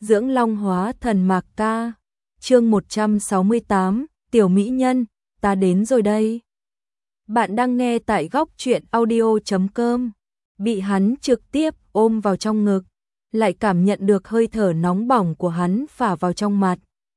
dưỡng long hóa thần mạc ca. Chương 168, tiểu mỹ nhân, ta đến rồi đây. Bạn đang nghe tại góc truyện audio.com. Bị hắn trực tiếp ôm vào trong ngực, lại cảm nhận được hơi thở nóng bỏng của hắn phả vào trong mặt.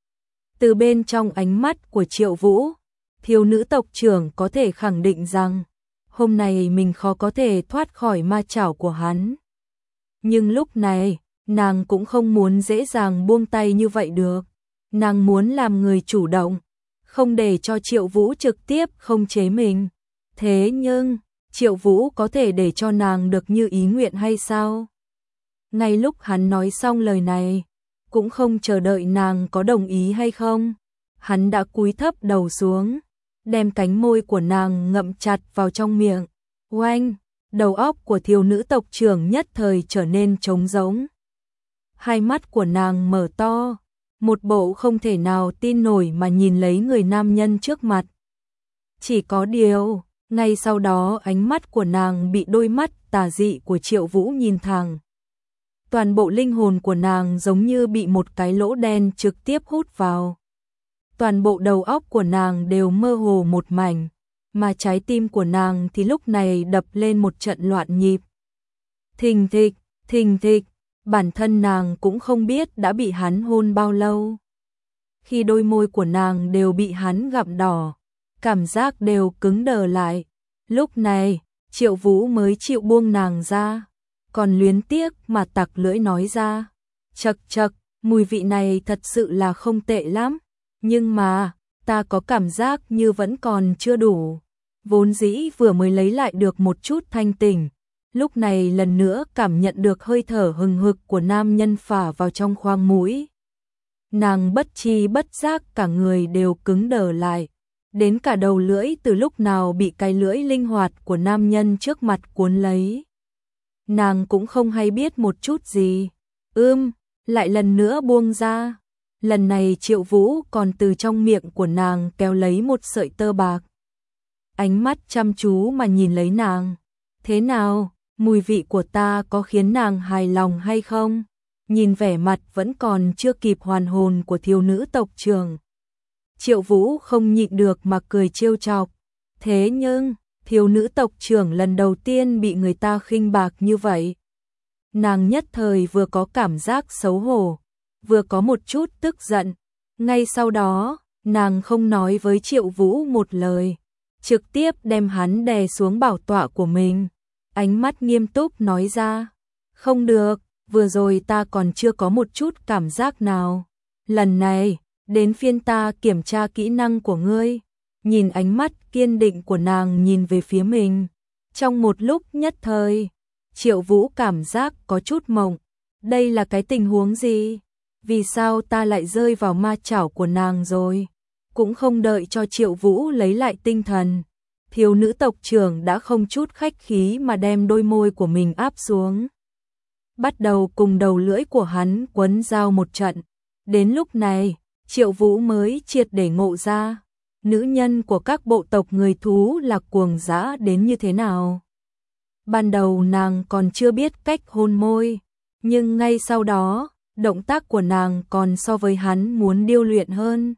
Từ bên trong ánh mắt của Triệu Vũ, thiếu nữ tộc trưởng có thể khẳng định rằng hôm nay mình khó có thể thoát khỏi ma chảo của hắn. Nhưng lúc này, nàng cũng không muốn dễ dàng buông tay như vậy được. Nàng muốn làm người chủ động, không để cho Triệu Vũ trực tiếp khống chế mình. Thế nhưng, Triệu Vũ có thể để cho nàng được như ý nguyện hay sao? Ngay lúc hắn nói xong lời này, cũng không chờ đợi nàng có đồng ý hay không. Hắn đã cúi thấp đầu xuống, đem cánh môi của nàng ngậm chặt vào trong miệng. Oanh, đầu óc của thiếu nữ tộc trưởng nhất thời trở nên trống rỗng. Hai mắt của nàng mở to, một bộ không thể nào tin nổi mà nhìn lấy người nam nhân trước mặt. Chỉ có điều, ngay sau đó ánh mắt của nàng bị đôi mắt tà dị của Triệu Vũ nhìn thẳng. Toàn bộ linh hồn của nàng giống như bị một cái lỗ đen trực tiếp hút vào. Toàn bộ đầu óc của nàng đều mơ hồ một mảnh, mà trái tim của nàng thì lúc này đập lên một trận loạn nhịp. Thình thịch, bản thân nàng cũng không biết đã bị hắn hôn bao lâu. Khi đôi môi của nàng đều bị hắn gặm đỏ, cảm giác đều cứng đờ lại. Lúc này, Triệu Vũ mới chịu buông nàng ra, còn luyến tiếc mà tặc lưỡi nói ra. Chậc chậc, mùi vị này thật sự là không tệ lắm, nhưng mà, ta có cảm giác như vẫn còn chưa đủ. Vốn dĩ vừa mới lấy lại được một chút thanh tỉnh, lúc này lần nữa cảm nhận được hơi thở hừng hực của nam nhân phả vào trong khoang mũi. Nàng bất tri bất giác cả người đều cứng đờ lại, đến cả đầu lưỡi từ lúc nào bị cái lưỡi linh hoạt của nam nhân trước mặt cuốn lấy. Nàng cũng không hay biết một chút gì. Lại lần nữa buông ra. Lần này Triệu Vũ còn từ trong miệng của nàng kéo lấy một sợi tơ bạc. Ánh mắt chăm chú mà nhìn lấy nàng. Thế nào, mùi vị của ta có khiến nàng hài lòng hay không? Nhìn vẻ mặt vẫn còn chưa kịp hoàn hồn của thiếu nữ tộc trưởng, Triệu Vũ không nhịn được mà cười trêu chọc. Thế nhưng, thiếu nữ tộc trưởng lần đầu tiên bị người ta khinh bạc như vậy. Nàng nhất thời vừa có cảm giác xấu hổ, vừa có một chút tức giận. Ngay sau đó, nàng không nói với Triệu Vũ một lời, trực tiếp đem hắn đè xuống bảo tọa của mình. Ánh mắt nghiêm túc nói ra, không được, vừa rồi ta còn chưa có một chút cảm giác nào. Lần này, đến phiên ta kiểm tra kỹ năng của ngươi. Nhìn ánh mắt kiên định của nàng nhìn về phía mình. Trong một lúc nhất thời, Triệu Vũ cảm giác có chút mộng. Đây là cái tình huống gì? Vì sao ta lại rơi vào ma chảo của nàng rồi? Cũng không đợi cho Triệu Vũ lấy lại tinh thần, thiếu nữ tộc trưởng đã không chút khách khí mà đem đôi môi của mình áp xuống. Bắt đầu cùng đầu lưỡi của hắn quấn giao một trận. Đến lúc này, Triệu Vũ mới triệt để ngộ ra, nữ nhân của các bộ tộc người thú là cuồng dã đến như thế nào. Ban đầu nàng còn chưa biết cách hôn môi, nhưng ngay sau đó, động tác của nàng còn so với hắn muốn điêu luyện hơn.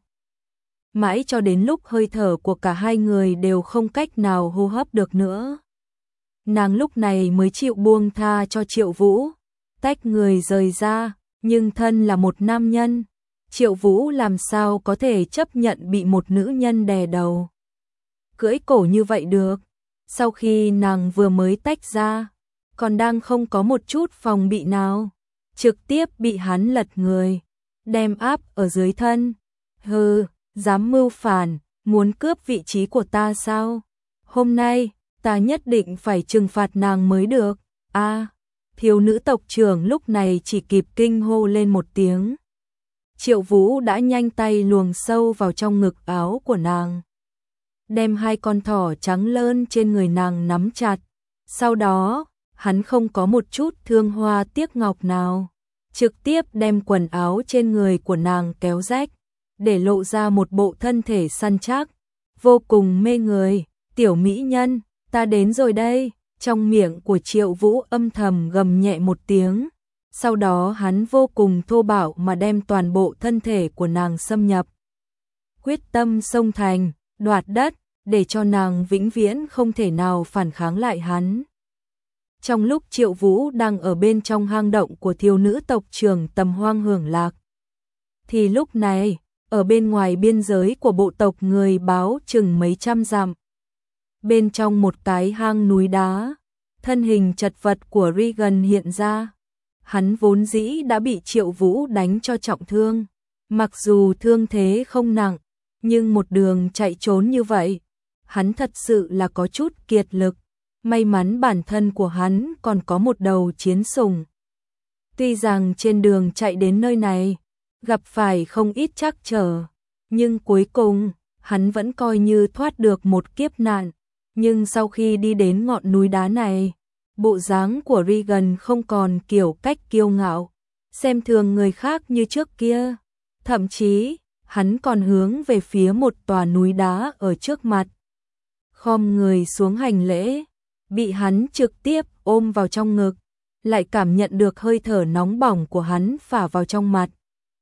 Mãi cho đến lúc hơi thở của cả hai người đều không cách nào hô hấp được nữa, nàng lúc này mới chịu buông tha cho Triệu Vũ, tách người rời ra. Nhưng thân là một nam nhân, Triệu Vũ làm sao có thể chấp nhận bị một nữ nhân đè đầu, cưỡi cổ như vậy được. Sau khi nàng vừa mới tách ra, còn đang không có một chút phòng bị nào, trực tiếp bị hắn lật người, đem áp ở dưới thân. Hừ, dám mưu phản, muốn cướp vị trí của ta sao? Hôm nay, ta nhất định phải trừng phạt nàng mới được. Thiếu nữ tộc trưởng lúc này chỉ kịp kinh hô lên một tiếng. Triệu Vũ đã nhanh tay luồn sâu vào trong ngực áo của nàng, đem hai con thỏ trắng lơn trên người nàng nắm chặt. Sau đó, hắn không có một chút thương hoa tiếc ngọc nào, trực tiếp đem quần áo trên người của nàng kéo rách, để lộ ra một bộ thân thể săn chắc, vô cùng mê người. Tiểu mỹ nhân, ta đến rồi đây. Trong miệng của Triệu Vũ âm thầm gầm nhẹ một tiếng, Sau đó hắn vô cùng thô bạo mà đem toàn bộ thân thể của nàng xâm nhập. Quyết tâm xông thành, đoạt đất, để cho nàng vĩnh viễn không thể nào phản kháng lại hắn. Trong lúc Triệu Vũ đang ở bên trong hang động của thiếu nữ tộc trưởng Tầm Hoang hưởng lạc, thì lúc này, ở bên ngoài biên giới của bộ tộc người báo chừng mấy trăm dặm, bên trong một cái hang núi đá, thân hình chật vật của Regan hiện ra. Hắn vốn dĩ đã bị Triệu Vũ đánh cho trọng thương, mặc dù thương thế không nặng, nhưng một đường chạy trốn như vậy, hắn thật sự là có chút kiệt lực. May mắn bản thân của hắn còn có một đầu chiến sủng. Tuy rằng trên đường chạy đến nơi này, gặp phải không ít trắc trở, nhưng cuối cùng, hắn vẫn coi như thoát được một kiếp nạn. Nhưng sau khi đi đến ngọn núi đá này, bộ dáng của Regan không còn kiểu cách kiêu ngạo, xem thường người khác như trước kia. Thậm chí, hắn còn hướng về phía một tòa núi đá ở trước mặt, khom người xuống hành lễ, bị hắn trực tiếp ôm vào trong ngực, lại cảm nhận được hơi thở nóng bỏng của hắn phả vào trong mặt.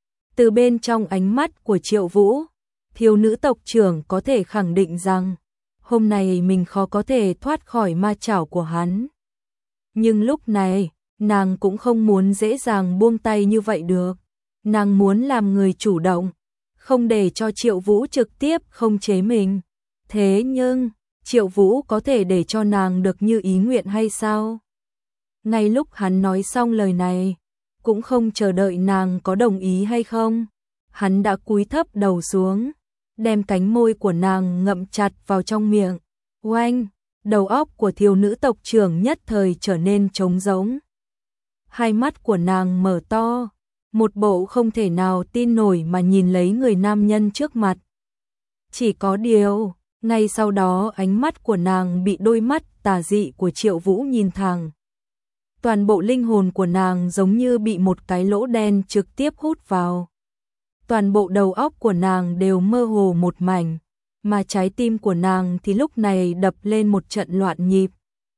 Từ bên trong ánh mắt của Triệu Vũ, thiếu nữ tộc trưởng có thể khẳng định rằng, hôm nay mình khó có thể thoát khỏi ma chảo của hắn. Nhưng lúc này, nàng cũng không muốn dễ dàng buông tay như vậy được. Nàng muốn làm người chủ động, không để cho Triệu Vũ trực tiếp không chế mình. Thế nhưng, Triệu Vũ có thể để cho nàng được như ý nguyện hay sao? Ngay lúc hắn nói xong lời này, cũng không chờ đợi nàng có đồng ý hay không. Hắn đã cúi thấp đầu xuống, đem cánh môi của nàng ngậm chặt vào trong miệng. Oanh, đầu óc của thiếu nữ tộc trưởng nhất thời trở nên trống rỗng. Hai mắt của nàng mở to, một bộ không thể nào tin nổi mà nhìn lấy người nam nhân trước mặt. Chỉ có điều, ngay sau đó ánh mắt của nàng bị đôi mắt tà dị của Triệu Vũ nhìn thẳng. Toàn bộ linh hồn của nàng giống như bị một cái lỗ đen trực tiếp hút vào. Toàn bộ đầu óc của nàng đều mơ hồ một mảnh, mà trái tim của nàng thì lúc này đập lên một trận loạn nhịp.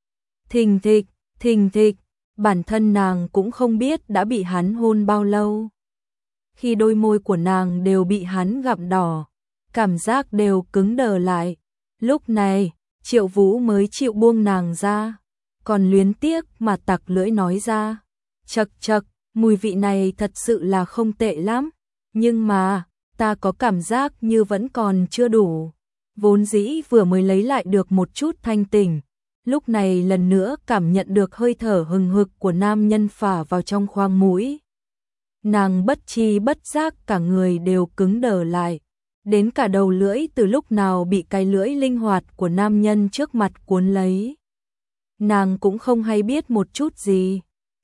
Thình thịch, thình thịch, bản thân nàng cũng không biết đã bị hắn hôn bao lâu. Khi đôi môi của nàng đều bị hắn gặm đỏ, cảm giác đều cứng đờ lại. Lúc này, Triệu Vũ mới chịu buông nàng ra, còn luyến tiếc mà tặc lưỡi nói ra. Chậc chậc, mùi vị này thật sự là không tệ lắm, nhưng mà, ta có cảm giác như vẫn còn chưa đủ. Vốn dĩ vừa mới lấy lại được một chút thanh tỉnh, lúc này lần nữa cảm nhận được hơi thở hừng hực của nam nhân phả vào trong khoang mũi. Nàng bất tri bất giác cả người đều cứng đờ lại, đến cả đầu lưỡi từ lúc nào bị cái lưỡi linh hoạt của nam nhân trước mặt cuốn lấy. Nàng cũng không hay biết một chút gì.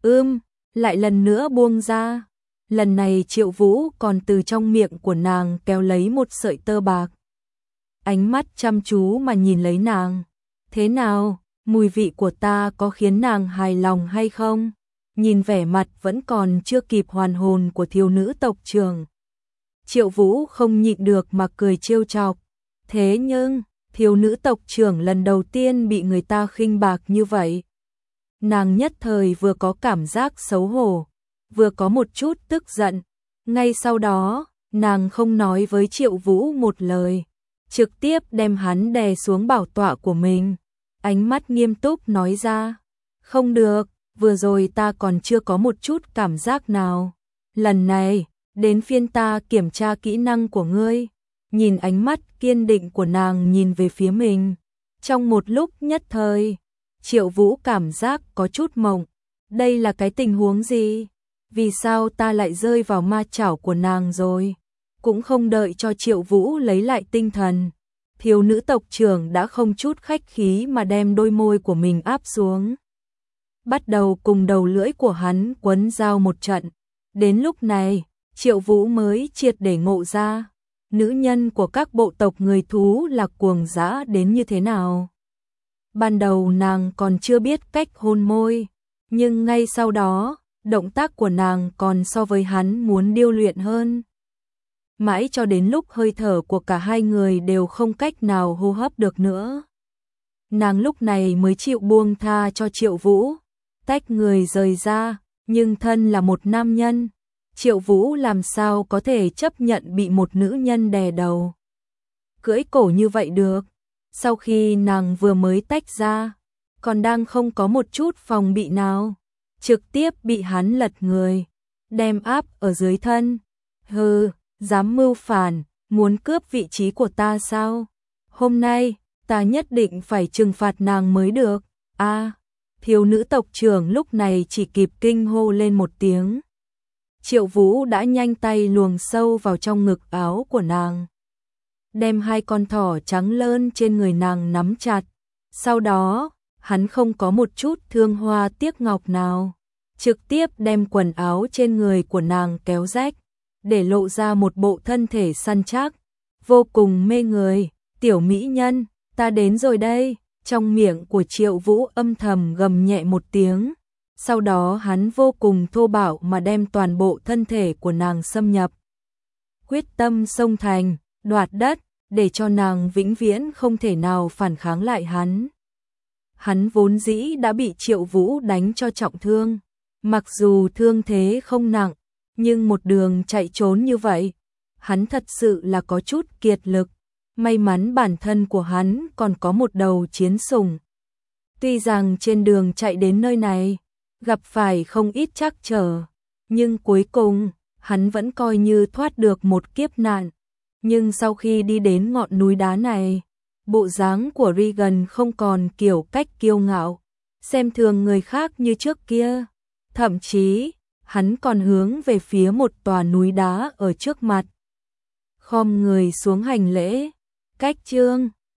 Lại lần nữa buông ra. Lần này Triệu Vũ còn từ trong miệng của nàng kéo lấy một sợi tơ bạc. Ánh mắt chăm chú mà nhìn lấy nàng. Thế nào, mùi vị của ta có khiến nàng hài lòng hay không? Nhìn vẻ mặt vẫn còn chưa kịp hoàn hồn của thiếu nữ tộc trưởng, Triệu Vũ không nhịn được mà cười trêu chọc. Thế nhưng, thiếu nữ tộc trưởng lần đầu tiên bị người ta khinh bạc như vậy. Nàng nhất thời vừa có cảm giác xấu hổ, vừa có một chút tức giận. Ngay sau đó, nàng không nói với Triệu Vũ một lời, trực tiếp đem hắn đè xuống bảo tọa của mình. Ánh mắt nghiêm túc nói ra, không được, vừa rồi ta còn chưa có một chút cảm giác nào. Lần này, đến phiên ta kiểm tra kỹ năng của ngươi. Nhìn ánh mắt kiên định của nàng nhìn về phía mình. Trong một lúc nhất thời, Triệu Vũ cảm giác có chút mộng. Đây là cái tình huống gì? Vì sao ta lại rơi vào ma chảo của nàng rồi? Cũng không đợi cho Triệu Vũ lấy lại tinh thần, thiếu nữ tộc trưởng đã không chút khách khí mà đem đôi môi của mình áp xuống, bắt đầu cùng đầu lưỡi của hắn quấn giao một trận. Đến lúc này, Triệu Vũ mới triệt để ngộ ra, nữ nhân của các bộ tộc người thú là cuồng dã đến như thế nào. Ban đầu nàng còn chưa biết cách hôn môi, nhưng ngay sau đó, động tác của nàng còn so với hắn muốn điêu luyện hơn. Mãi cho đến lúc hơi thở của cả hai người đều không cách nào hô hấp được nữa, nàng lúc này mới chịu buông tha cho Triệu Vũ, tách người rời ra, Nhưng thân là một nam nhân, Triệu Vũ làm sao có thể chấp nhận bị một nữ nhân đè đầu, cưỡi cổ như vậy được. Sau khi nàng vừa mới tách ra, còn đang không có một chút phòng bị nào, trực tiếp bị hắn lật người, đem áp ở dưới thân. Hừ, dám mưu phản, muốn cướp vị trí của ta sao? Hôm nay, ta nhất định phải trừng phạt nàng mới được. A, thiếu nữ tộc trưởng lúc này chỉ kịp kinh hô lên một tiếng. Triệu Vũ đã nhanh tay luồng sâu vào trong ngực áo của nàng, đem hai con thỏ trắng lơn trên người nàng nắm chặt. Sau đó, hắn không có một chút thương hoa tiếc ngọc nào, trực tiếp đem quần áo trên người của nàng kéo rách, để lộ ra một bộ thân thể săn chắc, vô cùng mê người. Tiểu mỹ nhân, ta đến rồi đây. Trong miệng của Triệu Vũ âm thầm gầm nhẹ một tiếng, sau đó hắn vô cùng thô bạo mà đem toàn bộ thân thể của nàng xâm nhập. Quyết tâm xông thành, đoạt đất, để cho nàng vĩnh viễn không thể nào phản kháng lại hắn. Hắn vốn dĩ đã bị Triệu Vũ đánh cho trọng thương, mặc dù thương thế không nặng, nhưng một đường chạy trốn như vậy, hắn thật sự là có chút kiệt lực. May mắn bản thân của hắn còn có một đầu chiến sủng. Tuy rằng trên đường chạy đến nơi này, gặp phải không ít trắc trở, nhưng cuối cùng, hắn vẫn coi như thoát được một kiếp nạn. Nhưng sau khi đi đến ngọn núi đá này, bộ dáng của Regan không còn kiểu cách kiêu ngạo, xem thường người khác như trước kia. Thậm chí, hắn còn hướng về phía một tòa núi đá ở trước mặt, khom người xuống hành lễ. Cách chương